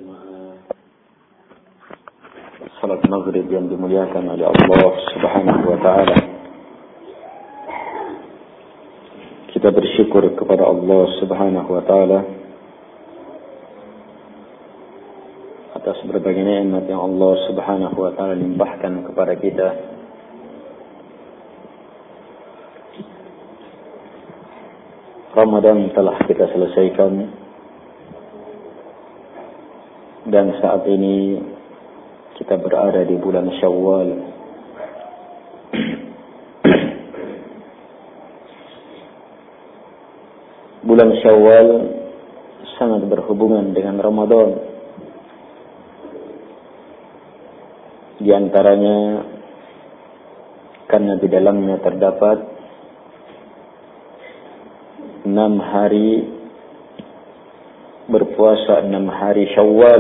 berjamaah salat maghrib yang dimuliakan oleh Allah Subhanahu wa taala. Kita bersyukur kepada Allah Subhanahu wa taala atas berbagai nikmat yang Allah Subhanahu wa taala limpahkan kepada kita. Ramadan telah kita selesaikan dan saat ini kita berada di bulan Syawal. Bulan Syawal sangat berhubungan dengan Ramadan. Di antaranya karena di dalamnya terdapat 6 hari berpuasa, 6 hari Syawal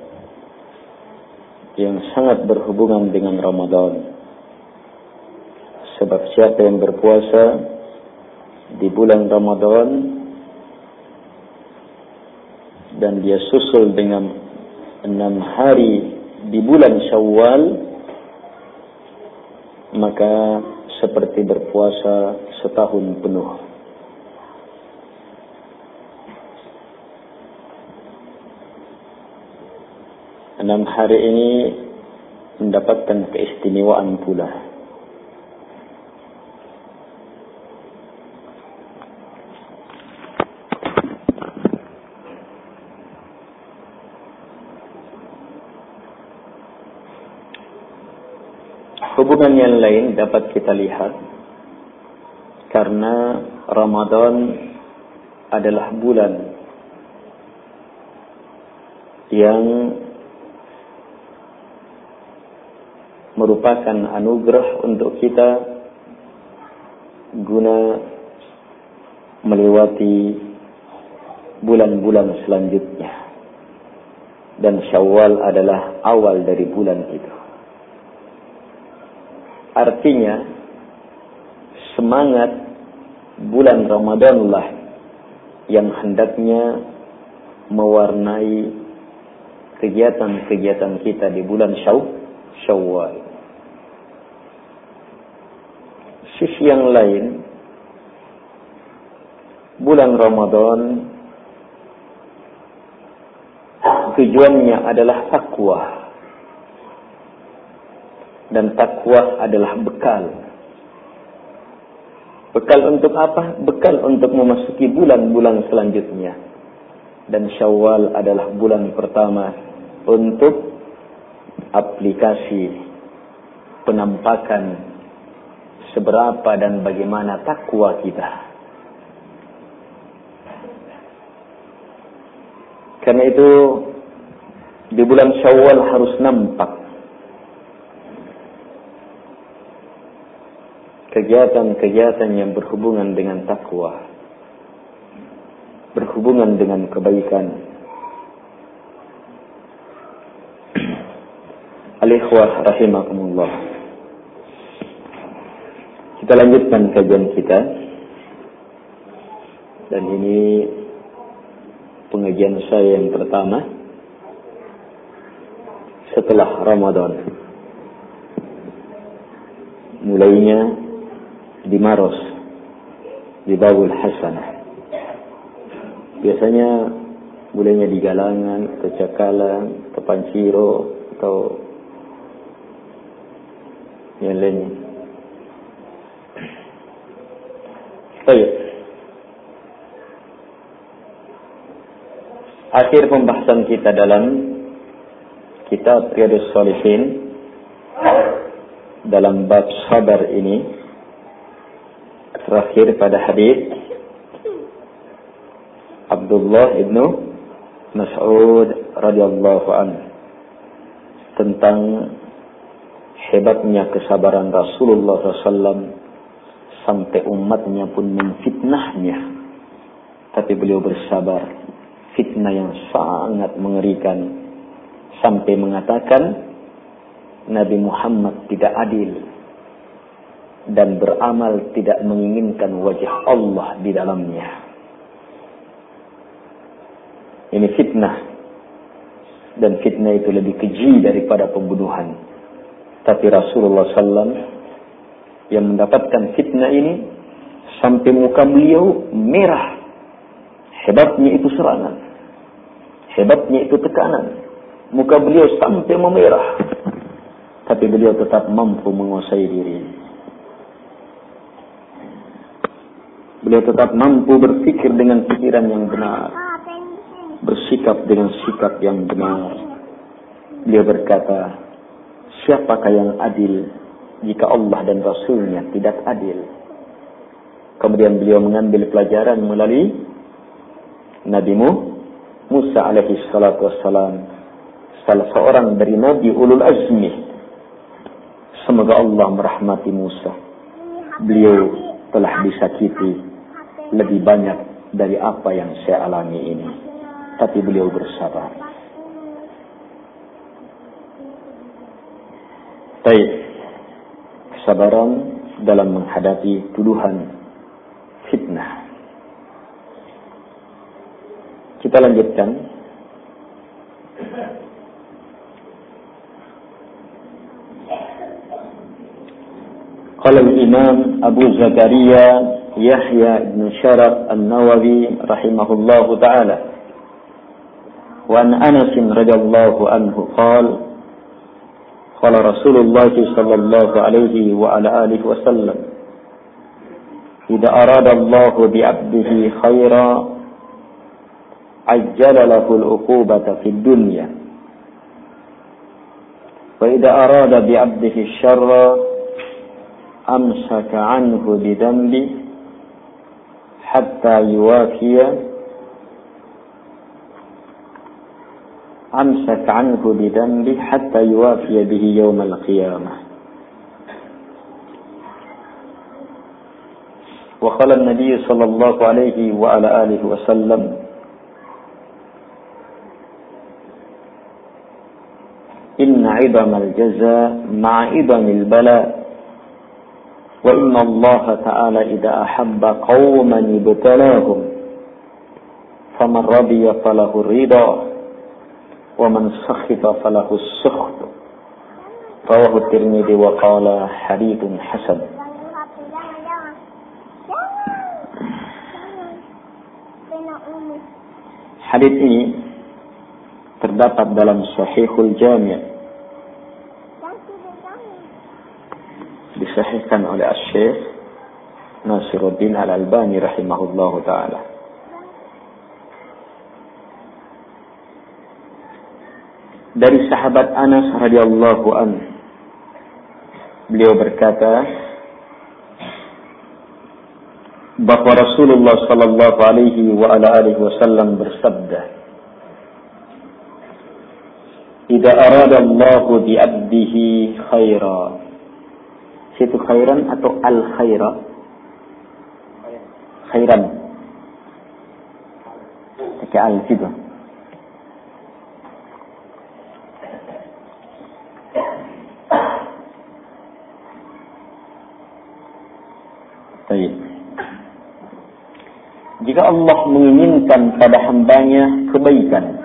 yang sangat berhubungan dengan Ramadan. Sebab siapa yang berpuasa di bulan Ramadan dan dia susul dengan 6 hari di bulan Syawal, maka seperti berpuasa setahun penuh. Enam hari ini mendapatkan keistimewaan pula. Hubungan yang lain dapat kita lihat karena Ramadan adalah bulan yang merupakan anugerah untuk kita guna melewati bulan-bulan selanjutnya, dan Syawal adalah awal dari bulan itu. Artinya semangat bulan Ramadanlah yang hendaknya mewarnai kegiatan-kegiatan kita di bulan Syawal. Sisi yang lain, bulan Ramadan tujuannya adalah takwa, dan takwa adalah bekal. Bekal untuk apa? Bekal untuk memasuki bulan-bulan selanjutnya. Dan Syawal adalah bulan pertama untuk aplikasi penampakan seberapa dan bagaimana takwa kita. Karena itu di bulan Syawal harus nampak kegiatan-kegiatan yang berhubungan dengan takwa, berhubungan dengan kebaikan. Al-ikhwah rahimakumullah. Kita lanjutkan kajian kita. Dan ini pengajian saya yang pertama setelah Ramadan. Mulainya di Maros, di Babul Hasanah. Biasanya mulainya di Galangan, atau Cakalang, atau Panciro, atau yang lainnya. Baik. Akhir pembahasan kita dalam kitab Riyadhus Shalihin dalam bab sabar ini terakhir pada hadis Abdullah ibnu Mas'ud radhiyallahu anhu tentang hebatnya kesabaran Rasulullah SAW sampai umatnya pun memfitnahnya, tapi beliau bersabar. Fitnah yang sangat mengerikan sampai mengatakan Nabi Muhammad tidak adil dan beramal tidak menginginkan wajah Allah di dalamnya. Ini fitnah dan fitnah itu lebih keji daripada pembunuhan. Tapi Rasulullah SAW yang mendapatkan fitnah ini sampai muka beliau merah. Hebatnya itu serangan, hebatnya itu tekanan. Muka beliau sampai memerah, tapi beliau tetap mampu menguasai diri. Beliau tetap mampu berpikir dengan pikiran yang benar, bersikap dengan sikap yang benar. Beliau berkata, siapakah yang adil jika Allah dan Rasulnya tidak adil? Kemudian beliau mengambil pelajaran melalui Nabi Musa alaihi salatu wassalam, salah seorang dari Nabi Ulul Azmi. Semoga Allah merahmati Musa. Beliau telah disakiti lebih banyak dari apa yang saya alami ini, tapi beliau bersabar. Baik, kesabaran dalam menghadapi tuduhan fitnah. Kita lanjutkan. Qala al-Imam Abu Zakaria Yahya ibn Sharaf An-Nawawi rahimahullahu ta'ala, wa an Anas radhiyallahu anhu qala qala Rasulullah sallallahu alaihi wa ala alihi wa sallam, idza arada Allah bi 'abdihi khaira ajjala lahu al-uqubata fid dunya, wa idza arada bi 'abdihi syarra amsaka 'anhu bi dhanbi hatta yuwafiya amsaka 'anhu bi dhanbi hatta yuwafiya bihi yawm al-qiyamah. Wa qala an-nabiy sallallahu alaihi wa ala alihi wa sallam, inna 'idhamal jazaa ma'a 'idhamil bala'. وإن الله تعالى إذا أحب قوما ابتلاهم فمن رضي فله الرضا ومن سخط فله السخط. رواه الترمذي وقال حديث حسن. Hadis ini terdapat dalam Sahihul Jami', disahihkan oleh Asy-Syaikh Nasiruddin Al-Albani rahimahullahu ta'ala. Dari sahabat Anas radhiyallahu anhu, beliau berkata bahwa Rasulullah sallallahu alaihi wa ala alihi wasallam bersabda, "Idza arada Allahu bi 'abdihi khaira." Situ khairan atau al-khaira? Khairan. Pakai al situ. Baik. Jika Allah menginginkan pada hambanya kebaikan,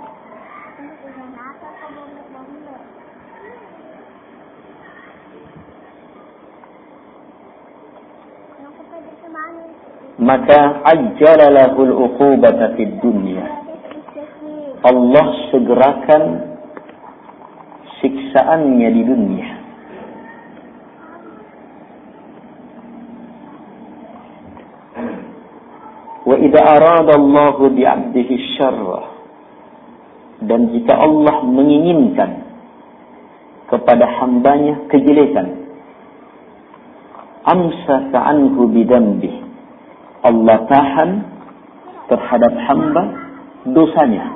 maka ajjala lahul uqubata fid dunya. Allah segerakan siksaannya di dunia. Wa idza arada Allah bi 'abdihi syarra, dan jika Allah menginginkan kepada hambanya kejelekan, amsaka anhu bidambi, Allah tahan terhadap hamba dosanya,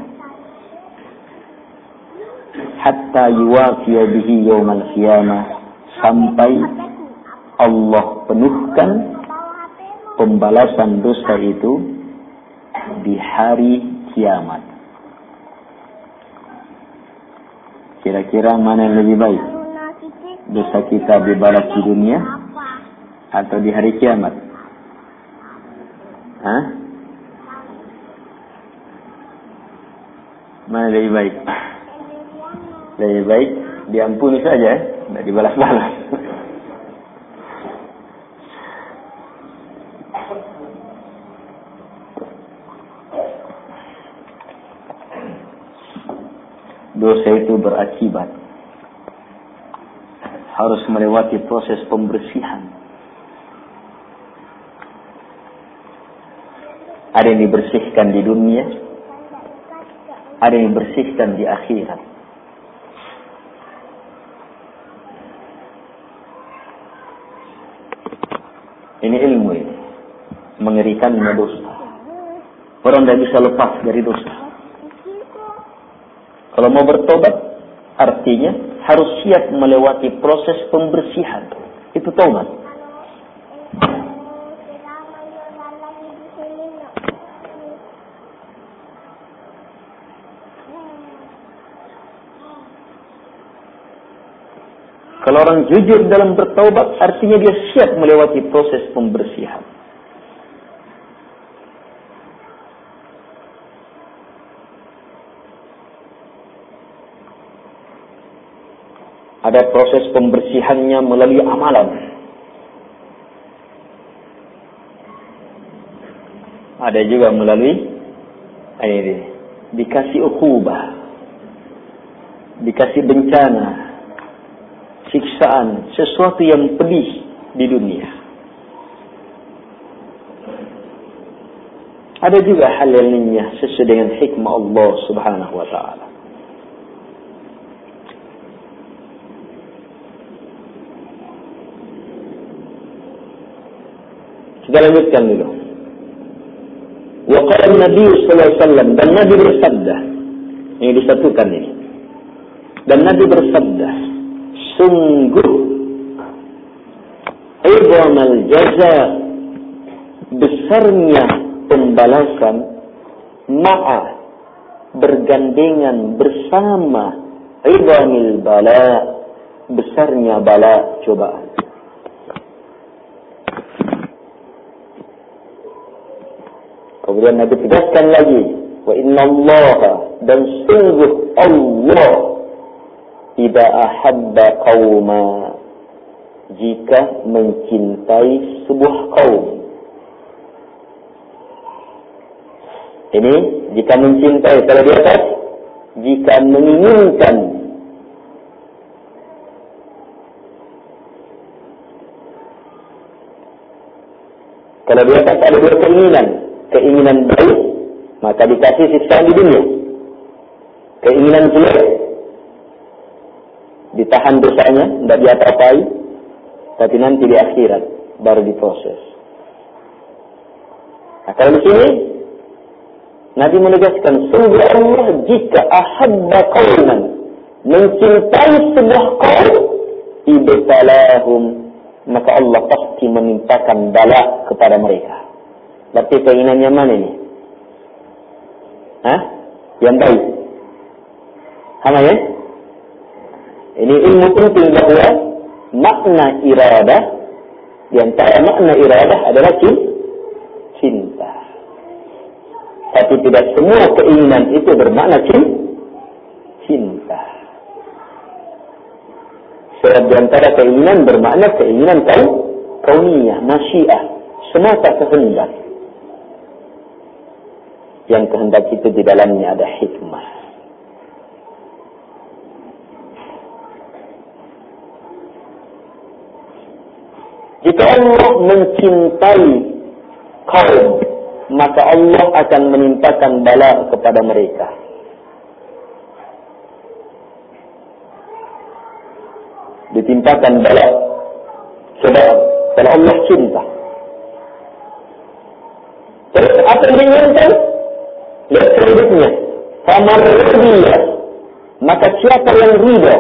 hatta yuwafiya bihi yaumal qiyamah, sampai Allah penuhkan pembalasan dosa itu di hari kiamat. Kira-kira mana yang lebih baik? Dosa kita dibalas di dunia atau di hari kiamat? Hah? Mana lebih baik? Lebih baik diampuni saja, tidak dibalas-balas. Dosa itu berakibat. Harus melewati proses pembersihan. Ada yang dibersihkan di dunia, ada yang dibersihkan di akhirat. Ini ilmu ini. Mengerikannya dosa. Orang tidak bisa lepas dari dosa. Kalau mau bertobat, artinya harus siap melewati proses pembersihan. Itu taubat. Kalau orang jujur dalam bertaubat, artinya dia siap melewati proses pembersihan. Ada proses pembersihannya melalui amalan. Ada juga melalui ini, dikasih uqubah, dikasih bencana, siksaan, sesuatu yang pedih di dunia. Ada juga hal lainnya sesuai dengan hikmah Allah Subhanahu wa taala. Kita lanjutkan dulu. Wa qala Nabi sallallahu alaihi wasallam, dan Nabi bersabda, ini disatukan ini. Dan Nabi bersabda, sungguh idhamal jaza, besarnya pembalasan, ma'a, bergandengan bersama, idhamil bala, besarnya bala, cobaan. Kemudian Nabi tegaskan lagi, wa inna Allah, dan sungguh Allah, idza ahabba qauma, jika mencintai sebuah kaum. Ini jika mencintai, kalau di atas jika menginginkan. Kalau di atas ada dua keinginan. Keinginan baik, maka dikasih siksaan di dunia. Keinginan jelek, ditahan dosanya, tidak diapa-apai, tapi nanti di akhirat baru diproses. Nah, kalau di sini Nabi menegaskan, sungguh Allah jika ahabba qauman, mencintai sebuah kaum, ibtalahum, maka Allah pasti menimpakan bala kepada mereka. Berarti keinginannya mana ini? Yang baik. Sama ya? Ini ilmu penting bahwa makna iradah, di antara makna iradah adalah cinta. Tapi tidak semua keinginan itu bermakna cinta. Sebab di antara keinginan bermakna keinginan kauniyah, masyiah, semata kehendak. Yang kehendak itu di dalamnya ada hikmah. Jika Allah mencintai kaum, maka Allah akan menimpakan bala kepada mereka. Ditimpakan bala. Sebab kalau Allah cinta. Terus apa yang diinginkan? Lihat selanjutnya, faman radiya, maka siapa yang ridha?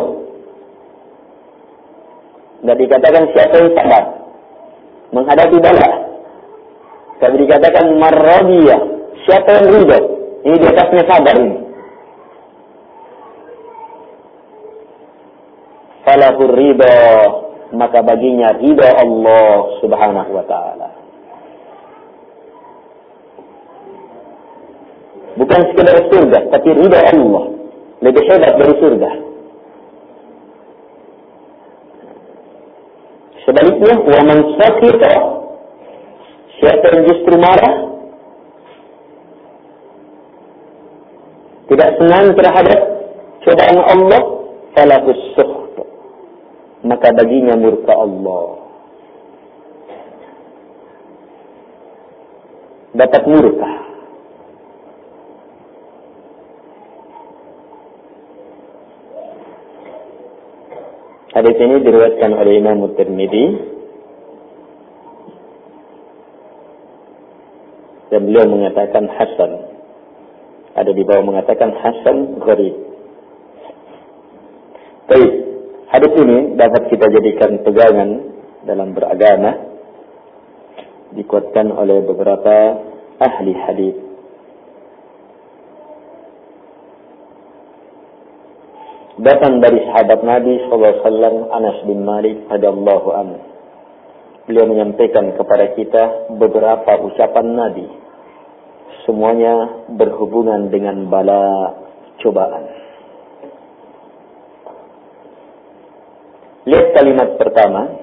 Tidak dikatakan siapa yang sabar menghadapi bala. Tapi dikatakan marradiya, siapa yang ridha? Ini di atasnya sabar ini. Falahur ridha, maka baginya ridha Allah Subhanahu wa taala. Bukan sekedar surga, tapi ridha Allah lebih hebat dari surga. Sebaliknya, wa man sakhita, siapa yang justru marah, tidak senang terhadap cobaan Allah, falahus sukht, maka baginya murka Allah. Dapat murka. Hadis ini diriwayatkan oleh Imam Tirmidzi dan beliau mengatakan hasan. Ada di bawah mengatakan hasan gharib. Baik, hadis ini dapat kita jadikan pegangan dalam beragama, dikuatkan oleh beberapa ahli hadis. Datang dari sahabat Nabi SAW, Anas bin Malik radhiyallahu anhu. Beliau menyampaikan kepada kita beberapa ucapan Nabi. Semuanya berhubungan dengan bala cobaan. Lihat kalimat pertama.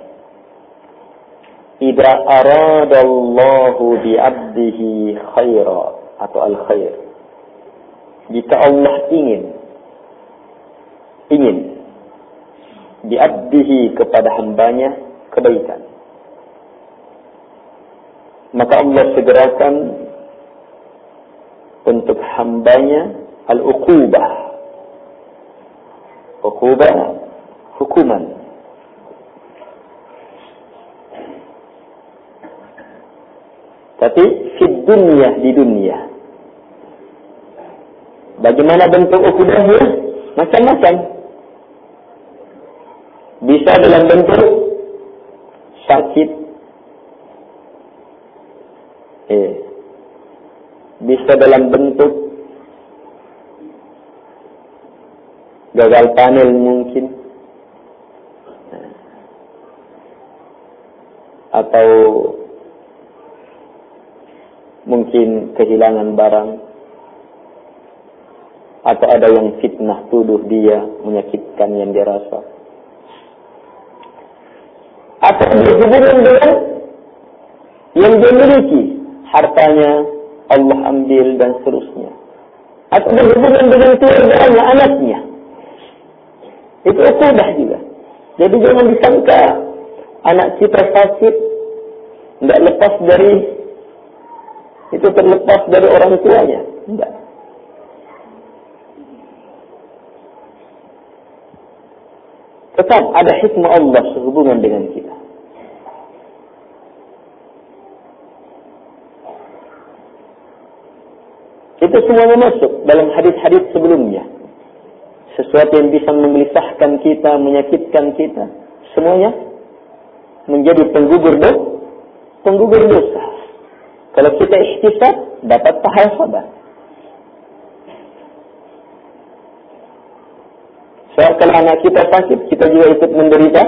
Idza aradallahu bi'abdihi khaira atau al-khair. Jika Allah ingin bi'abdihi kepada hambanya kebaikan, maka Allah segerakan untuk hambanya al-uqubah, hukuman. Tapi di dunia. Bagaimana bentuk uqubahnya? Macam-macam. Bisa dalam bentuk sakit, bisa dalam bentuk gagal panen mungkin, atau mungkin kehilangan barang, atau ada yang fitnah tuduh dia, menyakitkan yang dia rasa. Atau berhubungan dengan yang dia miliki, hartanya Allah ambil dan seterusnya. Atau berhubungan dengan keluarganya, anaknya. Itu uqubah juga. Jadi jangan disangka anak kita sakit, tidak lepas dari, itu terlepas dari orang tuanya. Tidak. Tetap ada hikmah Allah sehubungan dengan kita. Itu semuanya masuk dalam hadis-hadis sebelumnya. Sesuatu yang bisa menggelisahkan kita, menyakitkan kita, semuanya menjadi penggugur dosa. Kalau kita ihtisab, dapat pahala sabar. Soal kalau anak kita sakit, kita juga ikut menderita.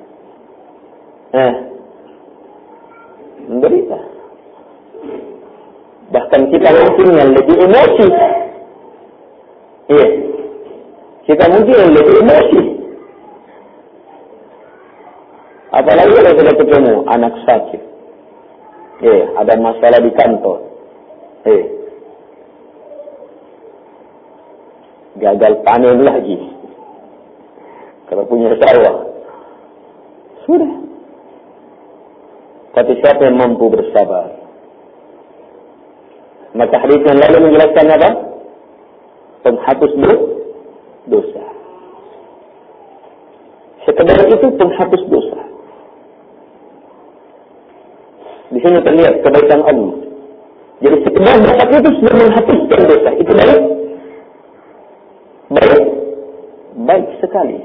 Menderita. Bahkan kita mungkin yang lebih emosi. Iya. Kita mungkin yang lebih emosi. Apalagi kalau sudah ketemu anak sakit. Ada masalah di kantor. Gagal panen lagi. Kalau punya sawah. Sudah. Tapi siapa yang mampu bersabar? Maka hadis yang lalu menjelaskan apa? Penghapus dosa. Sekedar itu penghapus dosa. Di sini terlihat kebaikan Allah. Jadi sekedar dosa itu sudah menghapuskan dosa. Itu baik sekali.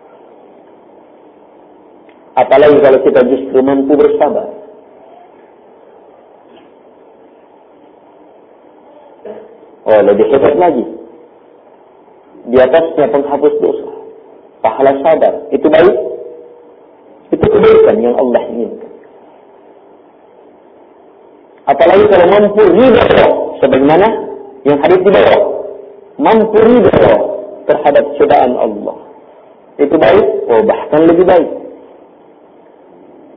Apalagi kalau kita justru mampu bersabar. Lebih hebat lagi. Di atasnya penghapus dosa. Pahala sabar. Itu baik. Itu kebaikan yang Allah inginkan. Apalagi kalau mampu ridha sebagaimana yang hadis di bawah. Mampu ridha terhadap cobaan Allah. Itu baik. Bahkan lebih baik.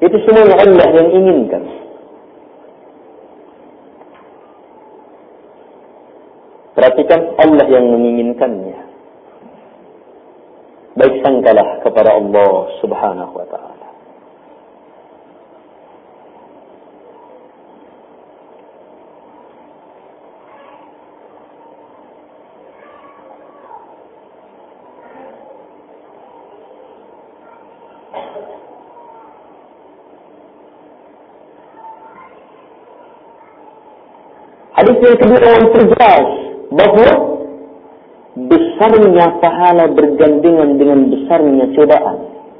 Itu semua Allah yang inginkan. Perhatikan, Allah yang menginginkannya. Baik sangkalah kepada Allah Subhanahu wa ta'ala. Hadis yang kedua memperjelas bahwa besarnya pahala bergandengan dengan besarnya cobaan.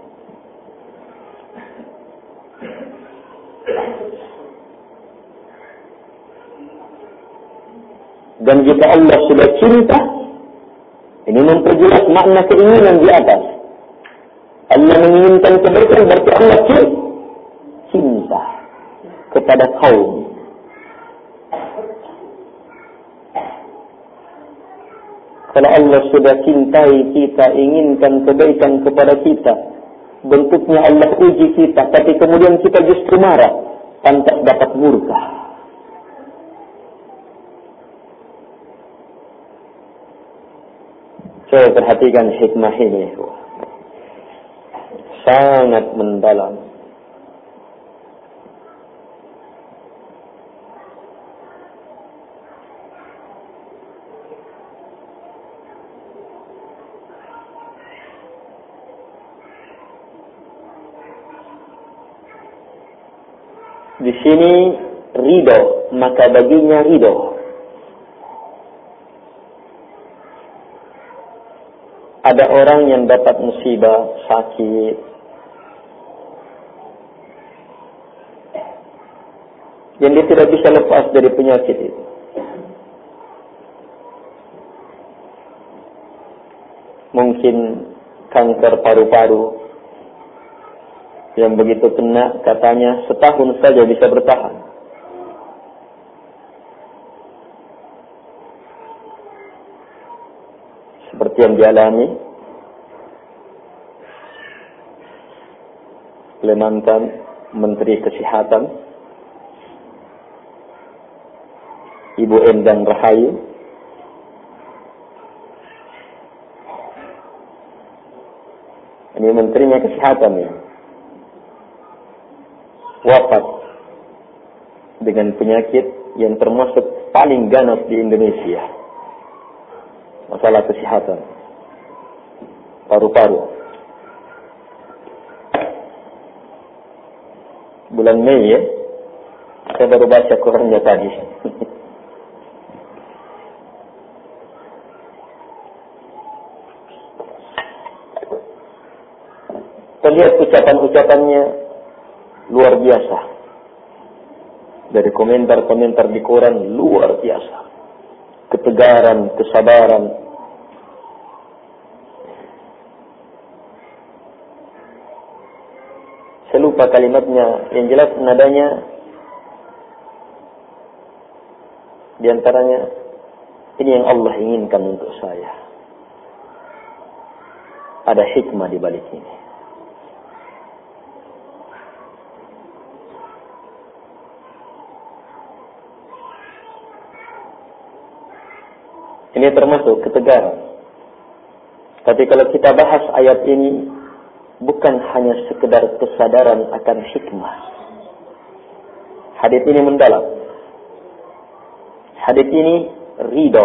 Dan jika Allah sudah cinta, ini memperjelas makna keinginan di atas. Allah menginginkan kebaikan, berarti Allah cinta kepada kaum. Kalau Allah sudah cintai kita, inginkan kebaikan kepada kita, bentuknya Allah uji kita, tapi kemudian kita justru marah, pantas dapat murka. Coba perhatikan hikmah ini, sangat mendalam. Di sini ridho, maka baginya ridho. Ada orang yang dapat musibah, sakit, yang dia tidak bisa lepas dari penyakit itu. Mungkin kanker paru-paru, yang begitu kena katanya setahun saja bisa bertahan. Seperti yang dialami oleh mantan Menteri Kesehatan Ibu Endang Rahayu. Ini menterinya kesehatan ya. Wafat dengan penyakit yang termasuk paling ganas di Indonesia. Masalah kesehatan. Paru-paru. Bulan Mei ya. Saya baru baca Qurannya tadi. Terlihat ucapan-ucapannya luar biasa. Dari komentar-komentar di Quran luar biasa. Ketegaran, kesabaran. Saya lupa kalimatnya, yang jelas nadanya di antaranya ini yang Allah inginkan untuk saya. Ada hikmah di balik ini. Ini termasuk ketegaran. Tapi kalau kita bahas ayat ini, bukan hanya sekedar kesadaran akan hikmah. Hadits ini mendalam. Hadits ini ridho.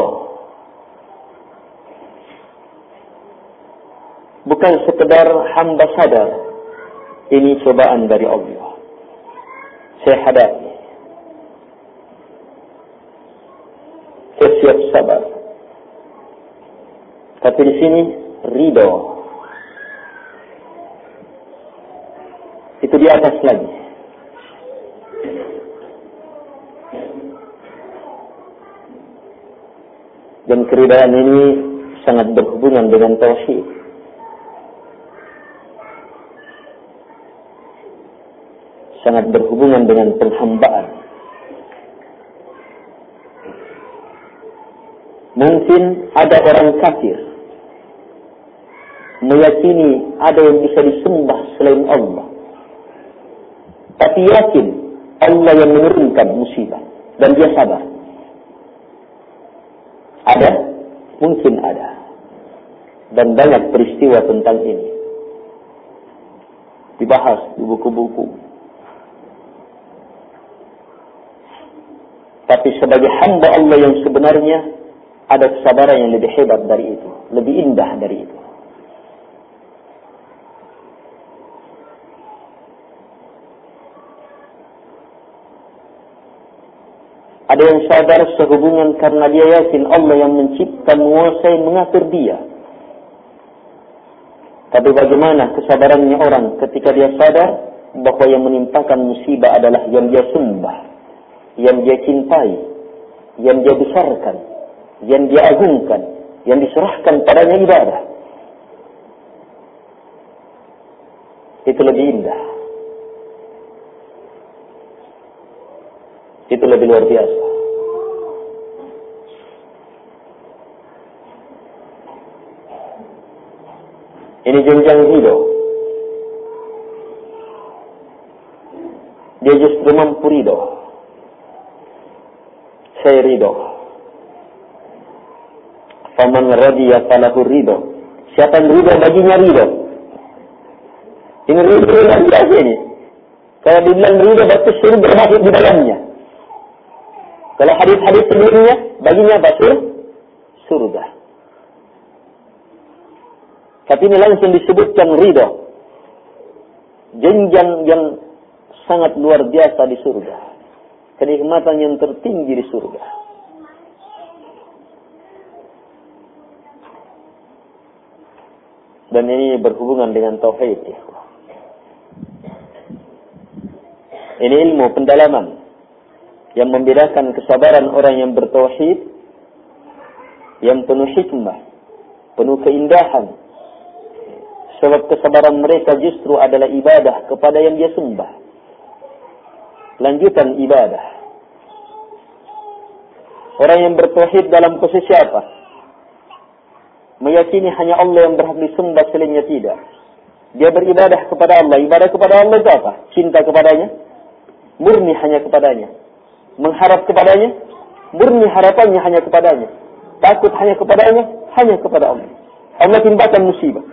Bukan sekedar hamba sadar, ini cobaan dari Allah. Saya hadapi. Saya siap sabar. Tapi di sini ridho. Itu di atas lagi. Dan keridhaan ini sangat berhubungan dengan tauhid. Sangat berhubungan dengan penghambaan. Mungkin ada orang kafir meyakini ada yang bisa disembah selain Allah. tapi yakin Allah yang menurunkan musibah dan dia sabar. Ada? Mungkin ada. Dan banyak peristiwa tentang ini dibahas di buku-buku. Tapi sebagai hamba Allah yang sebenarnya, ada kesabaran yang lebih hebat dari itu, lebih indah dari itu. Ada yang sabar sehubungan karena dia yakin Allah yang mencipta, menguasai, mengatur dia. Tapi bagaimana kesabarannya orang ketika dia sadar bahwa yang menimpakan musibah adalah yang dia sembah, yang dia cintai, yang dia besarkan, yang dia agungkan, yang diserahkan padanya ibadah. Itu lebih indah. Itu lebih luar biasa. Ini jenjang hidup. Dia justru mampu ridho. Saya ridho. Faman radiya falahu ridho. Siapa yang ridho baginya ridho. Ini ridho yang biasa ini. Kalau dibilang ridho berarti surga masuk di dalamnya. Kalau hadis-hadis sebelumnya baginya apa? Surga. Tapi ini langsung disebutkan ridho. Jenjang yang sangat luar biasa di surga. Kenikmatan yang tertinggi di surga. Dan ini berhubungan dengan tauhid. Ini ilmu pendalaman yang membedakan kesabaran orang yang bertauhid, yang penuh hikmah, penuh keindahan. Sebab kesabaran mereka justru adalah ibadah kepada yang dia sembah. Lanjutan ibadah. Orang yang bertauhid dalam posisi apa? Meyakini hanya Allah yang berhak disembah, selainnya tidak. Dia beribadah kepada Allah. Ibadah kepada Allah itu apa? Cinta kepadanya, murni hanya kepadanya. Mengharap kepadanya, murni harapannya hanya kepadanya. Takut hanya kepadanya, hanya kepada Allah. Allah timpakan musibah.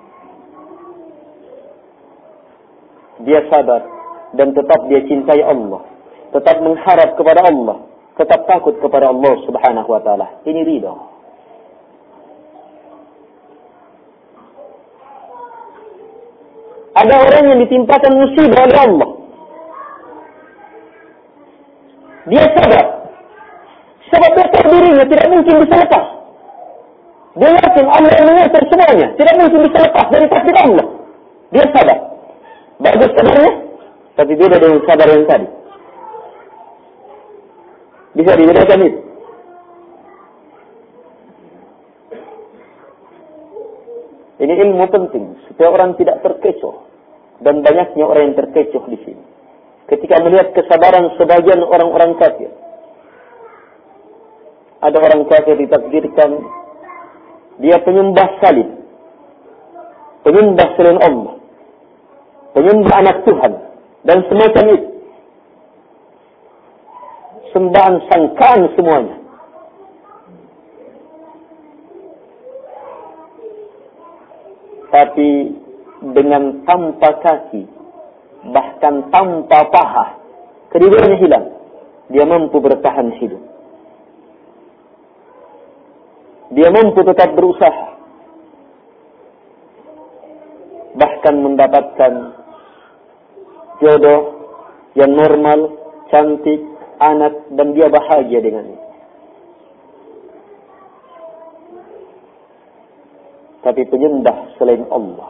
Dia sabar dan tetap dia cintai Allah, tetap mengharap kepada Allah, tetap takut kepada Allah Subhanahu wa taala. Ini ridha. Ada orang yang ditimpakan musibah oleh Allah. Dia sabar. Sebab dia tahu dirinya tidak mungkin bisa lepas. Dia yakin Allah yang mengatur semuanya, tidak mungkin bisa lepas dari takdir Allah. Dia sabar. Bagus sabarnya, tapi beda dengan sabar yang tadi. Bisa dibedakan itu. Ini ilmu penting supaya orang tidak terkecoh, dan banyaknya orang yang terkecoh di sini. Ketika melihat kesabaran sebagian orang-orang kafir, ada orang kafir ditakdirkan dia penyembah salib, penyembah selain Allah, penyembah anak Tuhan, dan semacam itu. Sembahan sangkaan semuanya. Tapi dengan tanpa kaki, bahkan tanpa paha, kedudukannya hilang. Dia mampu bertahan hidup. Dia mampu tetap berusaha. Bahkan mendapatkan jodoh yang normal, cantik, anak, dan dia bahagia dengannya. Tapi penyembah selain Allah.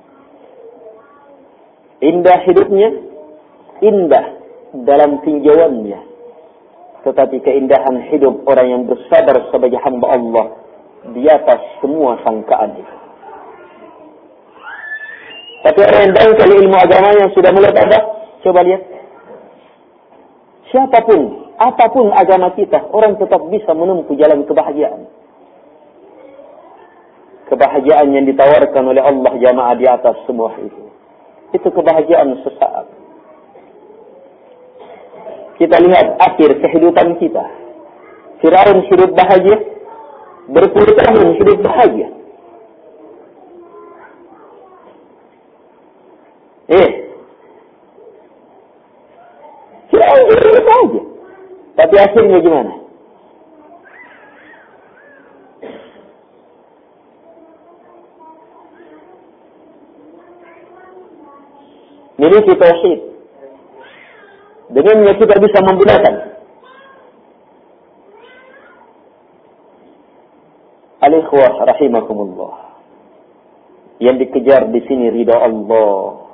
Indah hidupnya, indah dalam tinjauannya. Tetapi keindahan hidup orang yang bersabar sebagai hamba Allah di atas semua sangkaan itu. Tapi orang yang dangkal ilmu agama yang sudah mulai ada, coba lihat. Siapapun, apapun agama kita, orang tetap bisa menempuh jalan kebahagiaan. Kebahagiaan yang ditawarkan oleh Allah jamaah di atas semua itu. Itu kebahagiaan sesaat. Kita lihat akhir kehidupan kita. Firaun hidup bahagia, berpuluh tahun hidup bahagia. Firaun hidup bahagia. Tapi akhirnya gimana? Miliki tauhid. Dengannya kita bisa membedakan. Al-ikhwah rahimakumullah. Yang dikejar di sini ridha Allah.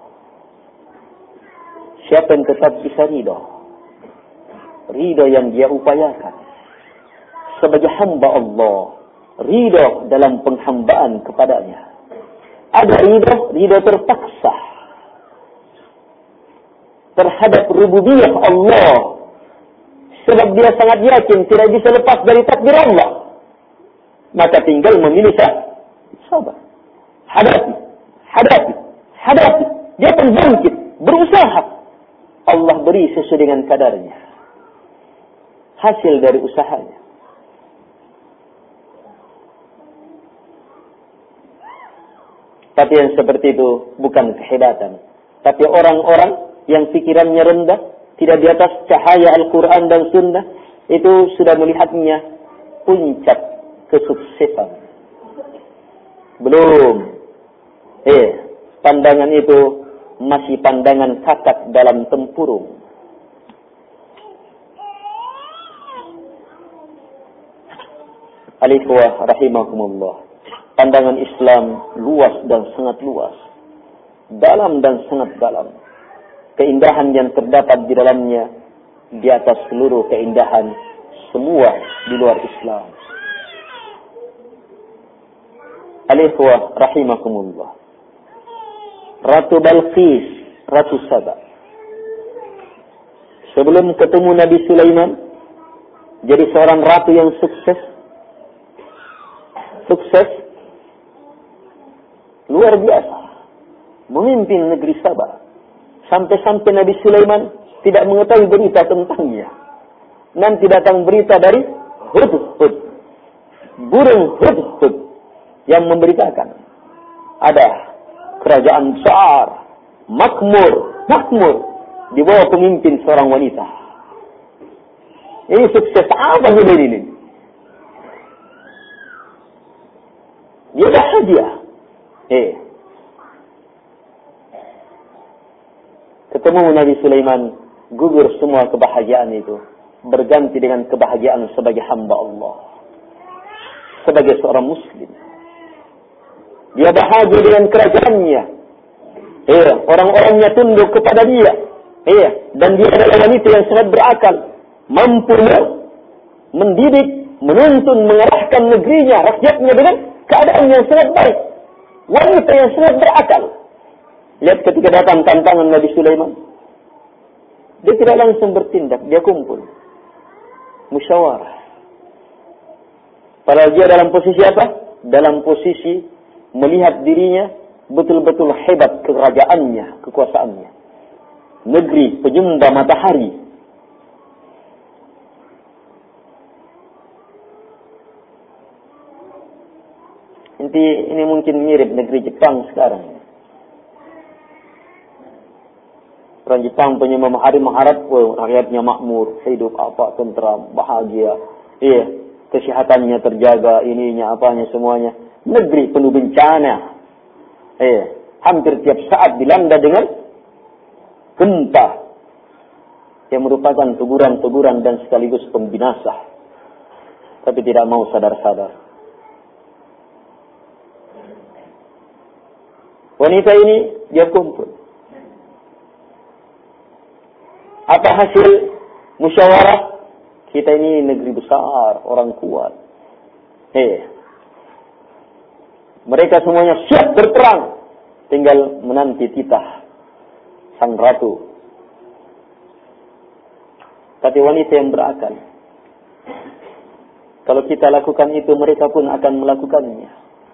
Siapa yang tetap bisa ridha? Ridha yang dia upayakan sebagai hamba Allah. Ridha dalam penghambaan kepadanya. Ada ridha terpaksa terhadap rububiyah Allah. Sebab dia sangat yakin tidak bisa lepas dari takdir Allah. Maka tinggal memilih sabar. Hadapi. Dia pun bangkit, berusaha. Allah beri sesuai dengan kadarnya. Hasil dari usahanya. Tapi yang seperti itu bukan kehebatan. Tapi orang-orang yang pikirannya rendah, tidak di atas cahaya Al-Quran dan Sunnah, itu sudah melihatnya puncak kesuksesan. Belum. Pandangan itu masih pandangan kakak dalam tempurung. Al-ikhwah rahimakumullah. Pandangan Islam luas dan sangat luas. Dalam dan sangat dalam. Keindahan yang terdapat di dalamnya di atas seluruh keindahan semua di luar Islam. Al-ikhwah rahimakumullah. Ratu Balqis, Ratu Saba. Sebelum ketemu Nabi Sulaiman, jadi seorang ratu yang sukses. Luar biasa. Memimpin negeri Saba. Sampai-sampai Nabi Sulaiman tidak mengetahui berita tentangnya. Nanti datang berita dari Hudhud. Burung Hudhud yang memberitakan. Ada kerajaan besar, makmur, di bawah pemimpin seorang wanita. Ini sukses apa ini? Dia bahagia. Ketemu Nabi Sulaiman, gugur semua kebahagiaan itu. Berganti dengan kebahagiaan sebagai hamba Allah. Sebagai seorang muslim. Dia bahagia dengan kerajaannya. Orang-orangnya tunduk kepada dia. Dan dia adalah wanita yang sangat berakal. Mampu mendidik, menuntun, mengarahkan negerinya, rakyatnya dengan keadaan yang sangat baik. Wanita yang sangat berakal. Lihat ketika datang tantangan Nabi Sulaiman. Dia tidak langsung bertindak, dia kumpul. Musyawarah. Padahal dia dalam posisi apa? Dalam posisi melihat dirinya betul-betul hebat kerajaannya, kekuasaannya. Negeri penyembah matahari. Ini mungkin mirip negeri Jepang sekarang. Orang Jepang penyembah matahari mengharap rakyatnya makmur, hidup tentram, bahagia. Kesehatannya terjaga, ininya, apanya, semuanya. Negeri penuh bencana. Hampir tiap saat dilanda dengan gempa yang merupakan teguran-teguran dan sekaligus pembinasa. Tapi tidak mau sadar-sadar. Wanita ini dia kumpul. Apa hasil musyawarah? Kita ini negeri besar, orang kuat. Mereka semuanya siap berperang. Tinggal menanti titah sang ratu. Tapi wanita yang berakal. Kalau kita lakukan itu, mereka pun akan melakukannya.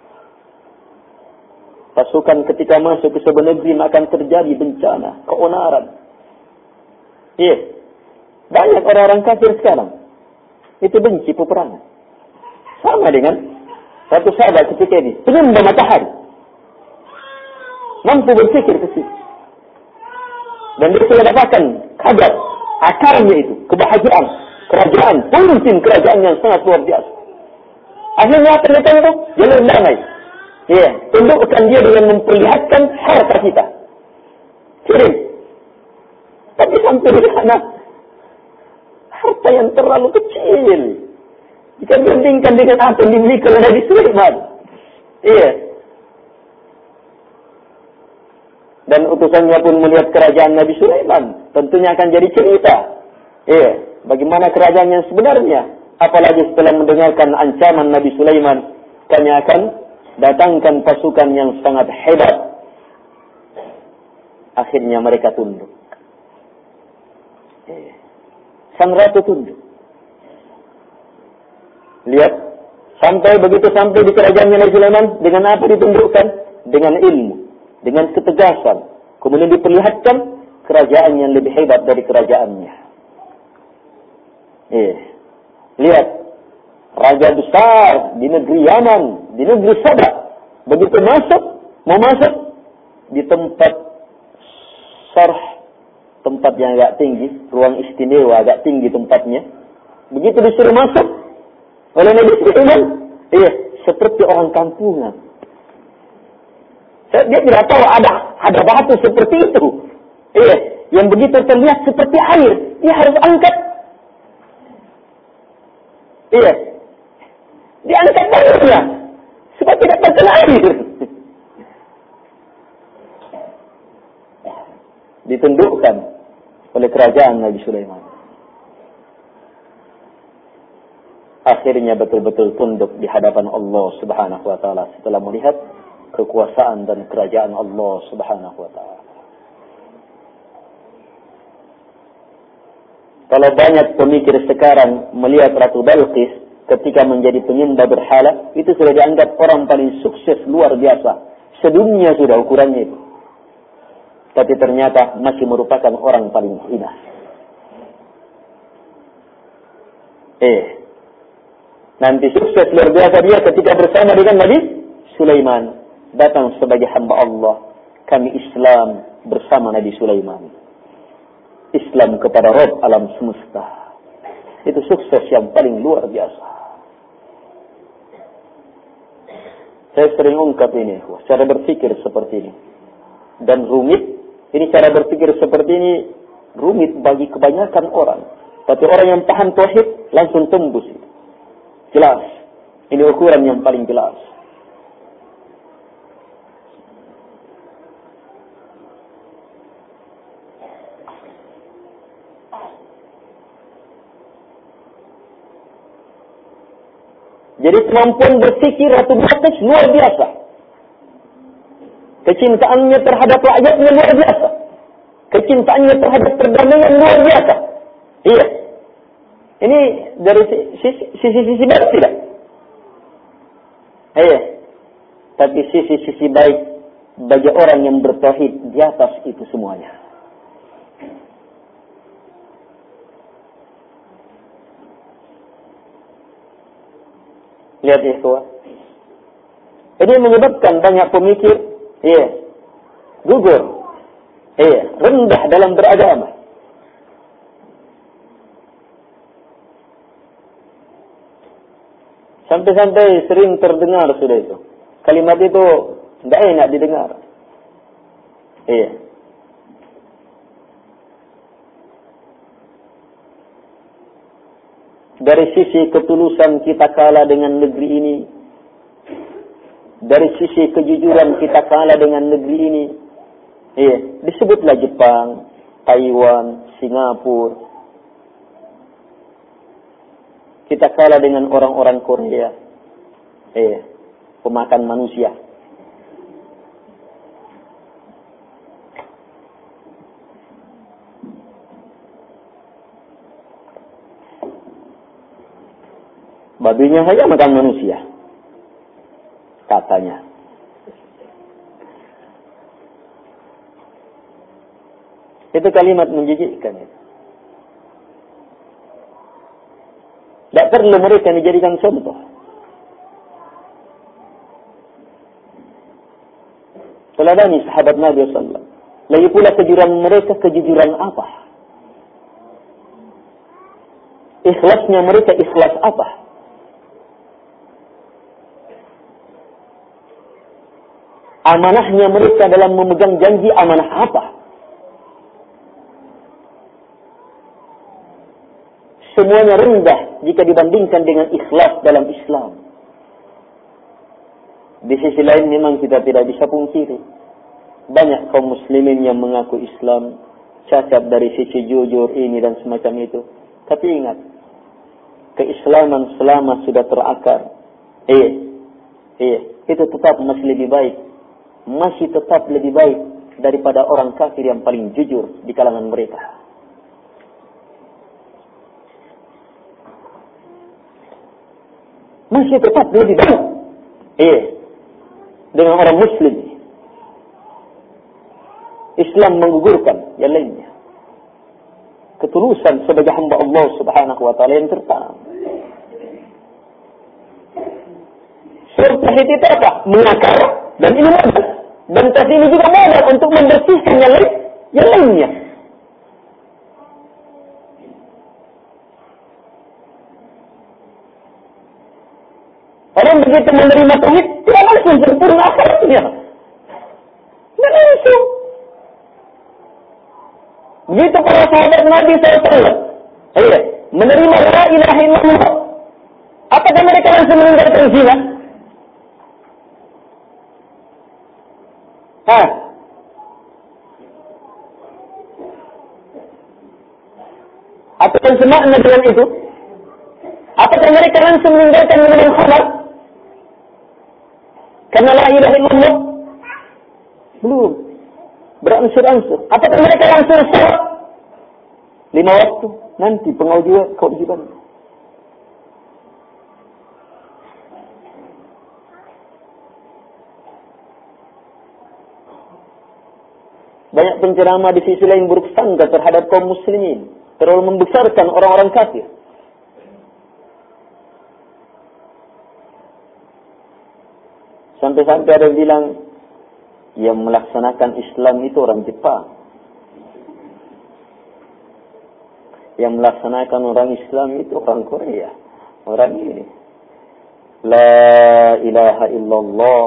Pasukan ketika masuk ke sebuah negeri akan terjadi bencana, keonaran. Banyak orang-orang kafir sekarang itu benci peperangan. Sama dengan satu sahabat ketika ini penyembah matahari, mampu berpikir ke situ, dan dia sudah dapatkan kadar akarnya itu kebahagiaan kerajaan, pemimpin kerajaan yang sangat luar biasa. Akhirnya apa yang itu? Jalur damai. Ya, tundukkan dia dengan memperlihatkan harta kita. Kirim. Tapi sampai di sana harta yang terlalu kecil jika dibandingkan dengan apa yang dimiliki oleh Nabi Sulaiman. Iya. Dan utusannya pun melihat kerajaan Nabi Sulaiman, tentunya akan jadi cerita. Iya, bagaimana kerajaan yang sebenarnya. Apalagi setelah mendengarkan ancaman Nabi Sulaiman, kami akan datangkan pasukan yang sangat hebat. Akhirnya mereka tunduk. Sang ratu tunduk. Lihat, sampai di kerajaannya Nabi Sulaiman, dengan apa ditundukkan? Dengan ilmu, dengan ketegasan. Kemudian diperlihatkan kerajaan yang lebih hebat dari kerajaannya. Lihat, raja besar di negeri Yaman, di negeri Sabah, begitu mau masuk di tempat sarh, tempat yang agak tinggi, ruang istimewa agak tinggi tempatnya. Begitu disuruh masuk oleh Nabi Sulaiman, seperti orang kampungan. Dia tidak tahu ada batu seperti itu. Yang begitu terlihat seperti air, dia harus angkat. Diangkat batunya supaya tidak terkena air. Ditundukkan oleh kerajaan Nabi Sulaiman. Akhirnya betul-betul tunduk di hadapan Allah Subhanahu wa taala setelah melihat kekuasaan dan kerajaan Allah Subhanahu wa taala. Kalau banyak pemikir sekarang melihat Ratu Balqis ketika menjadi penyembah berhala, itu sudah dianggap orang paling sukses luar biasa. Sedunia sudah ukurannya itu. Tapi ternyata masih merupakan orang paling hina. Nanti sukses luar biasa dia ketika bersama dengan Nabi Sulaiman. Datang sebagai hamba Allah. Kami Islam bersama Nabi Sulaiman. Islam kepada Rabb alam semesta. Itu sukses yang paling luar biasa. Saya sering ungkap ini, cara berpikir seperti ini. Dan rumit, ini cara berpikir seperti ini rumit bagi kebanyakan orang. Tapi orang yang paham tauhid langsung tembus. Jelas. Ini ukuran yang paling jelas. Jadi kemampuan berpikir Ratu Balqis luar biasa. Kecintaannya terhadap rakyatnya luar biasa. Kecintaannya terhadap perdamaian luar biasa. Iya. Ini dari sisi-sisi baik tidak? Iya. Tapi sisi-sisi baik bagi orang yang bertauhid di atas itu semuanya. Lihat itu. Ini menyebabkan banyak pemikir, gugur, rendah dalam beragama. Sampai-sampai sering terdengar sudah itu. Kalimat itu tidak enak didengar. Dari sisi ketulusan kita kalah dengan negeri ini. Dari sisi kejujuran kita kalah dengan negeri ini. Disebutlah Jepang, Taiwan, Singapura. Kita kalah dengan orang-orang Korea. Pemakan manusia. Babinya saja makan manusia. Katanya. Itu kalimat menjijikkan. Tidak perlu mereka dijadikan contoh. Teladani sahabat Nabi SAW. Lagi pula kejujuran mereka, kejujuran apa? Ikhlasnya mereka, ikhlas apa? Amanahnya mereka dalam memegang janji, amanah apa? Semuanya rendah jika dibandingkan dengan ikhlas dalam Islam. Di sisi lain memang kita tidak bisa pungkiri, banyak kaum muslimin yang mengaku Islam, cacat dari sisi jujur ini dan semacam itu. Tapi ingat, keislaman selama sudah terakar, itu tetap masih lebih baik. Masih tetap lebih baik daripada orang kafir yang paling jujur di kalangan mereka. Masih tetap lebih baik dengan orang muslim. Islam menggugurkan yang lainnya. Ketulusan sebagai hamba Allah Subhanahu wa taala yang tertanam. Serta itu apa? Mengakar dan ini modal. Dan tas ini juga modal untuk membersihkan yang lainnya. Orang begitu menerima tauhid, tidak langsung sempurna akarnya. Tidak langsung. Begitu para sahabat Nabi SAW. Menerima la ilaha illallah. Apakah mereka langsung meninggalkan zina? Apa yang semakna dengan itu? Apakah mereka langsung meninggalkan minum khamar? Karena la ilaha illallah? Belum. Beransur-ansur. Apakah mereka langsung sholat 5 waktu? Nanti kewajiban. Banyak penceramah di sisi lain buruk sangka terhadap kaum muslimin, terlalu membesarkan orang-orang kafir. Sampai-sampai ada yang bilang, yang melaksanakan Islam itu orang Jepang. Yang melaksanakan orang Islam itu orang Korea. Orang ini. La ilaha illallah.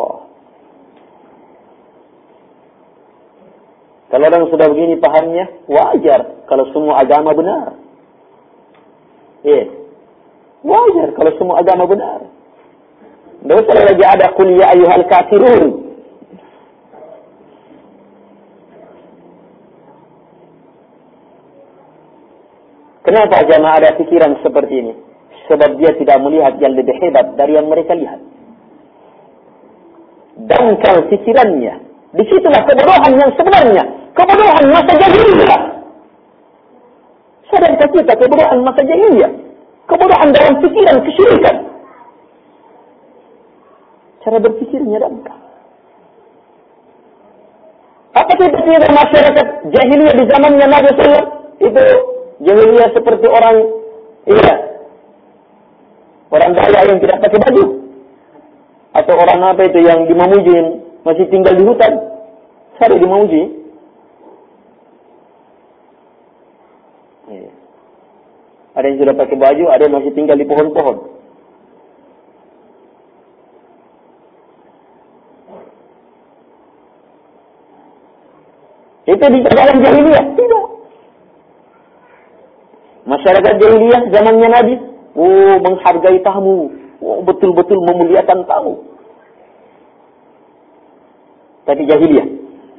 Kalau orang sudah begini pahamnya, wajar kalau semua agama benar. Wajar kalau semua agama benar. Tidak usah lagi ada qul ya ayyuhal kafirun. Kenapa jamaah ada pikiran seperti ini? Sebab dia tidak melihat yang lebih hebat dari yang mereka lihat. Dangkal pikirannya. Disitulah kebodohan yang sebenarnya. Kebodohan masa jahiliyah. Sadarkah kita kebodohan masa jahiliyah? Kebodohan dalam pikiran kesyirikan. Cara berpikirnya dangkal. Apa tidak masyarakat jahiliyah di zamannya Nabi SAW? Itu jahiliyah seperti orang daya yang tidak pakai baju. Atau orang apa itu yang di Mamuju masih tinggal di hutan. Saya di Mamuju. Ada yang sudah pakai baju, ada yang masih tinggal di pohon-pohon. Itu di zaman jahiliyah? Tidak. Masyarakat jahiliyah zamannya Nabi, menghargai tamu, betul-betul memuliakan tamu. Tapi jahiliyah.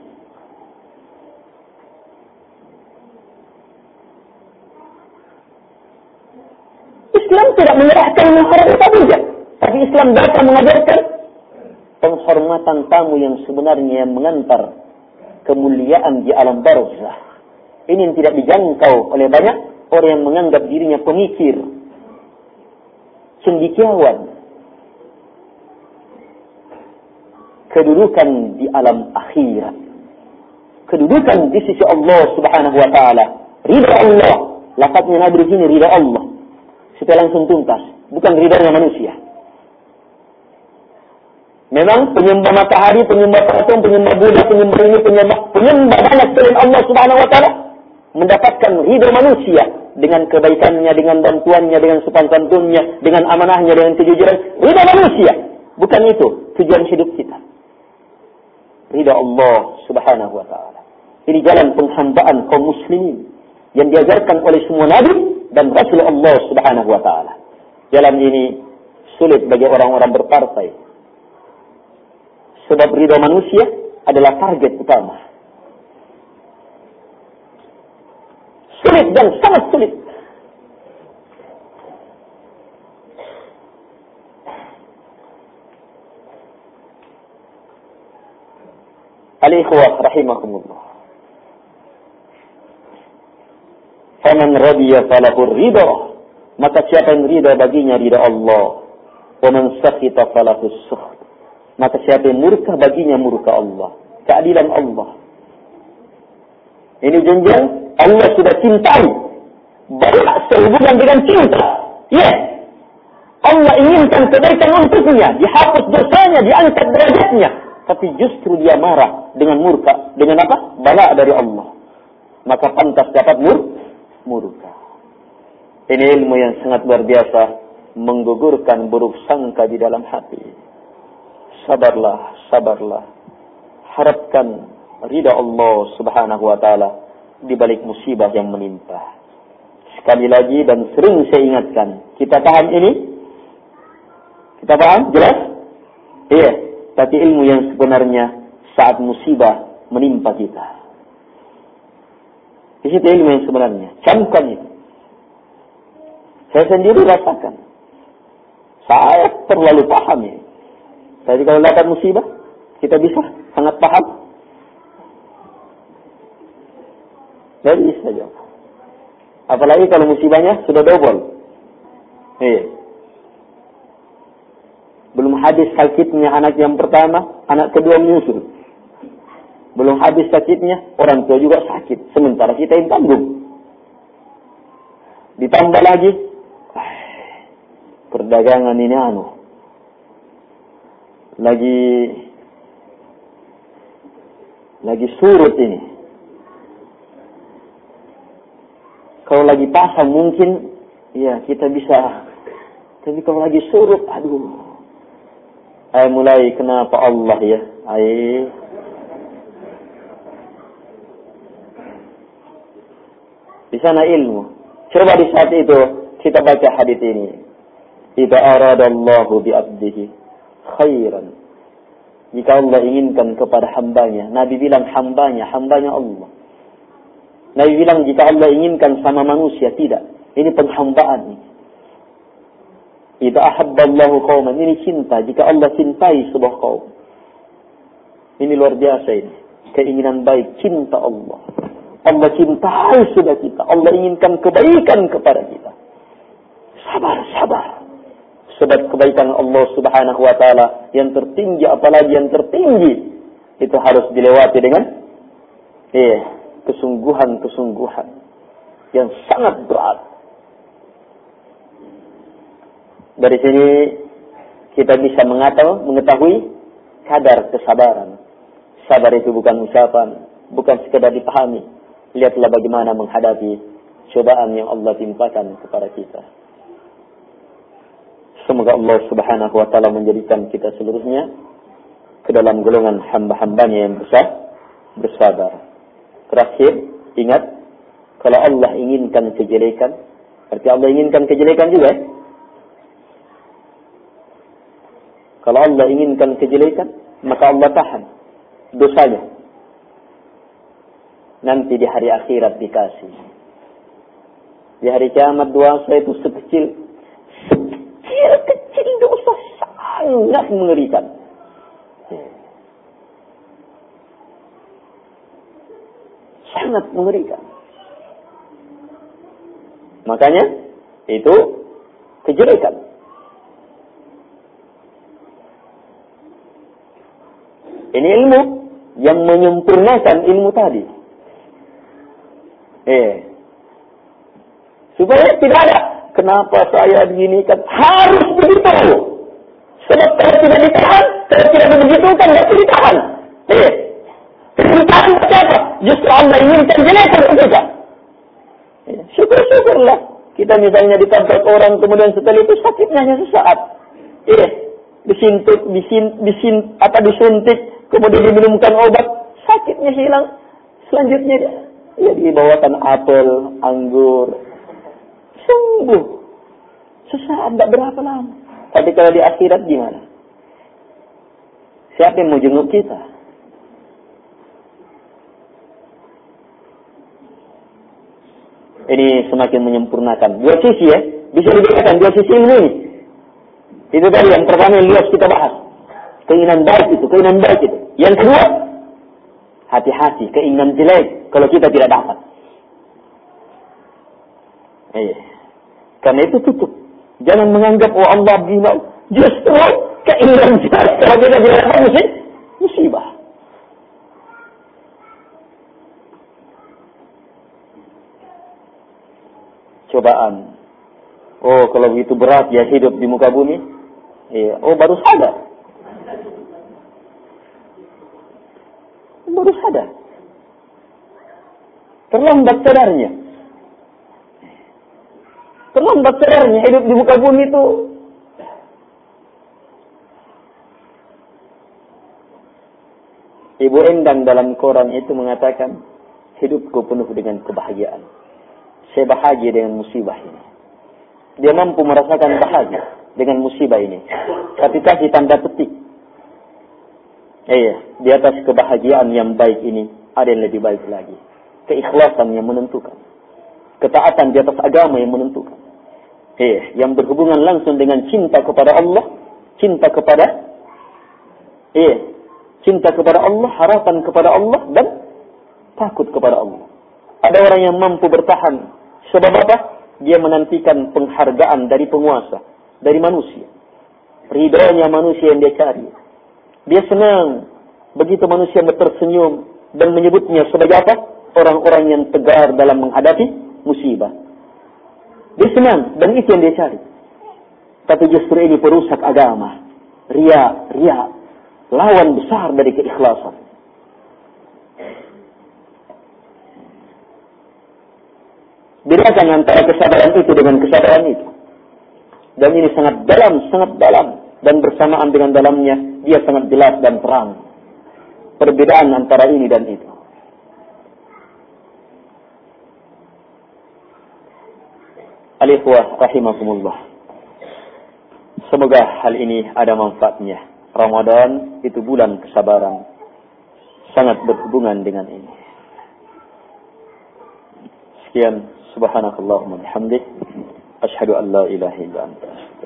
Islam tidak menyerahkan menghormati tamu, tapi Islam datang mengajarkan penghormatan tamu yang sebenarnya yang mengantar kemuliaan di alam barzah. Ini yang tidak dijangkau oleh banyak orang yang menganggap dirinya pemikir, cendekiawan. Kedudukan di alam akhirat, kedudukan di sisi Allah Subhanahu wa taala, ridha Allah. Lafaznya Nabi di sini ridha Allah. supaya langsung tuntas. Bukan ridhonya manusia. Memang penyembah matahari, penyembah patung, penyembah Buddha, penyembah ini, penyembah banyak selain Allah Subhanahu wa taala mendapatkan ridho manusia dengan kebaikannya, dengan bantuannya, dengan sopan santunnya, dengan amanahnya, dengan kejujuran. Ridho manusia. Bukan itu tujuan hidup kita. Ridho Allah Subhanahu wa taala. Ini jalan penghambaan kaum muslimin yang diajarkan oleh semua nabi dan rasul Allah Subhanahu wa taala. Jalan ini sulit bagi orang-orang berpartai. Sebab ridha manusia adalah target utama. Sulit dan sangat sulit. Al-ikhwah rahimakumullah. Faman radiya falahu ridha. Maka siapa yang ridha baginya ridha Allah. Wa man sakhita falahu sukht. Maka siapa yang murka baginya murka Allah. Keadilan Allah. Ini jenjang Allah sudah cintai. Banyak sehubungan dengan cinta. Ya. Allah inginkan kebaikan untuknya. Dihapus dosanya, diangkat derajatnya. Tapi justru dia marah dengan murka. Dengan apa? Bala dari Allah. Maka pantas dapat murka. Ini ilmu yang sangat luar biasa. Menggugurkan buruk sangka di dalam hati. Sabarlah, sabarlah. Harapkan ridha Allah Subhanahu wa taala di balik musibah yang menimpa. Sekali lagi dan sering saya ingatkan, kita paham ini? Kita paham? Jelas? Iya, tapi ilmu yang sebenarnya saat musibah menimpa kita. Di situ ilmu yang sebenarnya. Camkan itu. Saya sendiri rasakan. Saya terlalu paham ini. Jadi kalau dapat musibah, kita bisa sangat paham. Jadi bisa jawab. Apalagi kalau musibahnya sudah double. Iya. Belum habis sakitnya anak yang pertama, anak kedua menyusul. Belum habis sakitnya, orang tua juga sakit. Sementara kita yang tanggung. Ditambah lagi, perdagangan ini lagi surut ini. Kalau lagi pasang mungkin ya kita bisa. Tapi kalau lagi surut, aduh. Mulai kenapa Allah ya? Di sana ilmu. Coba di saat itu kita baca hadis ini. Idza aradallahu bi 'abdihi khairan. Jika Allah inginkan kepada hambanya. Nabi bilang hambanya Allah. Nabi bilang jika Allah inginkan sama manusia, tidak. Ini penghambaan. Idza ahabballahu qauman. Ini cinta. Jika Allah cintai sebuah kaum. Ini luar biasa ini. Keinginan baik, cinta Allah. Allah cintai sudah kita. Allah inginkan kebaikan kepada kita. Sabar. Sebab kebaikan Allah Subhanahu wa taala yang tertinggi, apalagi yang tertinggi, itu harus dilewati dengan kesungguhan yang sangat berat. Dari sini kita bisa mengetahui kadar kesabaran. Sabar itu bukan ucapan, bukan sekedar dipahami. Lihatlah bagaimana menghadapi cobaan yang Allah timpakan kepada kita. Semoga Allah Subhanahu wa taala menjadikan kita seluruhnya ke dalam golongan hamba-hambanya yang bersabar. Terakhir, ingat, kalau Allah inginkan kejelekan, berarti Allah inginkan kejelekan juga. Kalau Allah inginkan kejelekan, maka Allah tahan dosanya. Nanti di hari akhirat dikasih. Di hari kiamat dosa itu kecil dosa sangat mengerikan. Sangat mengerikan. Makanya itu kejelekan. Ini ilmu yang menyempurnakan ilmu tadi. Supaya tidak ada. Kenapa saya diginikan? Harus begitu. Sebab kalau tidak ditahan, kalau tidak begitu kan tidak ditahan. Ditahan apa? Justru Allah inginkan jelek untuk kita. Syukur-syukurlah. Kita misalnya ditabrak orang, kemudian setelah itu sakitnya hanya sesaat. Disuntik, kemudian diminumkan obat, sakitnya hilang. Selanjutnya dia dibawakan apel, anggur, sembuh. Sesaat, tidak berapa lama. Tapi kalau di akhirat gimana? Siapa yang mau jenguk kita? Ini semakin menyempurnakan. Dua sisi ya. Bisa dibedakan dua sisi ilmu ini. Itu tadi yang pertama yang luas kita bahas. Keinginan baik itu. Yang kedua, hati-hati. Keinginan jelek kalau kita tidak dapat. Karena itu tutup. Jangan menganggap Allah bina. Justru keinginan jelek kalau kita tidak dapat musibah. Cobaan. Kalau begitu berat ya hidup di muka bumi. Baru sadar. Terlambat sadarnya hidup di muka bumi itu. Ibu Endang dalam Quran itu mengatakan, hidupku penuh dengan kebahagiaan. Saya bahagia dengan musibah ini. Dia mampu merasakan bahagia dengan musibah ini. Tapi kasih tanda petik. Di atas kebahagiaan yang baik ini, ada yang lebih baik lagi. Keikhlasan yang menentukan. Ketaatan di atas agama yang menentukan. Yang berhubungan langsung dengan cinta kepada Allah. Cinta kepada Allah, harapan kepada Allah, dan takut kepada Allah. Ada orang yang mampu bertahan. Sebab apa? Dia menantikan penghargaan dari penguasa, dari manusia. Ridhonya manusia yang dia cari. Dia senang begitu manusia tersenyum dan menyebutnya sebagai apa? Orang-orang yang tegar dalam menghadapi musibah. Dia senang dan itu yang dia cari. Tapi justru ini perusak agama. Ria. Lawan besar dari keikhlasan. Bedakan antara kesabaran itu dengan kesabaran itu. Dan ini sangat dalam. Dan bersamaan dengan dalamnya, dia sangat jelas dan terang. Perbedaan antara ini dan itu. Al-ikhwah rahimakumullah. Semoga hal ini ada manfaatnya. Ramadan itu bulan kesabaran. Sangat berhubungan dengan ini. Sekian. Subhanakallahumma bihamdik. Asyhadu an la ilaha illa anta.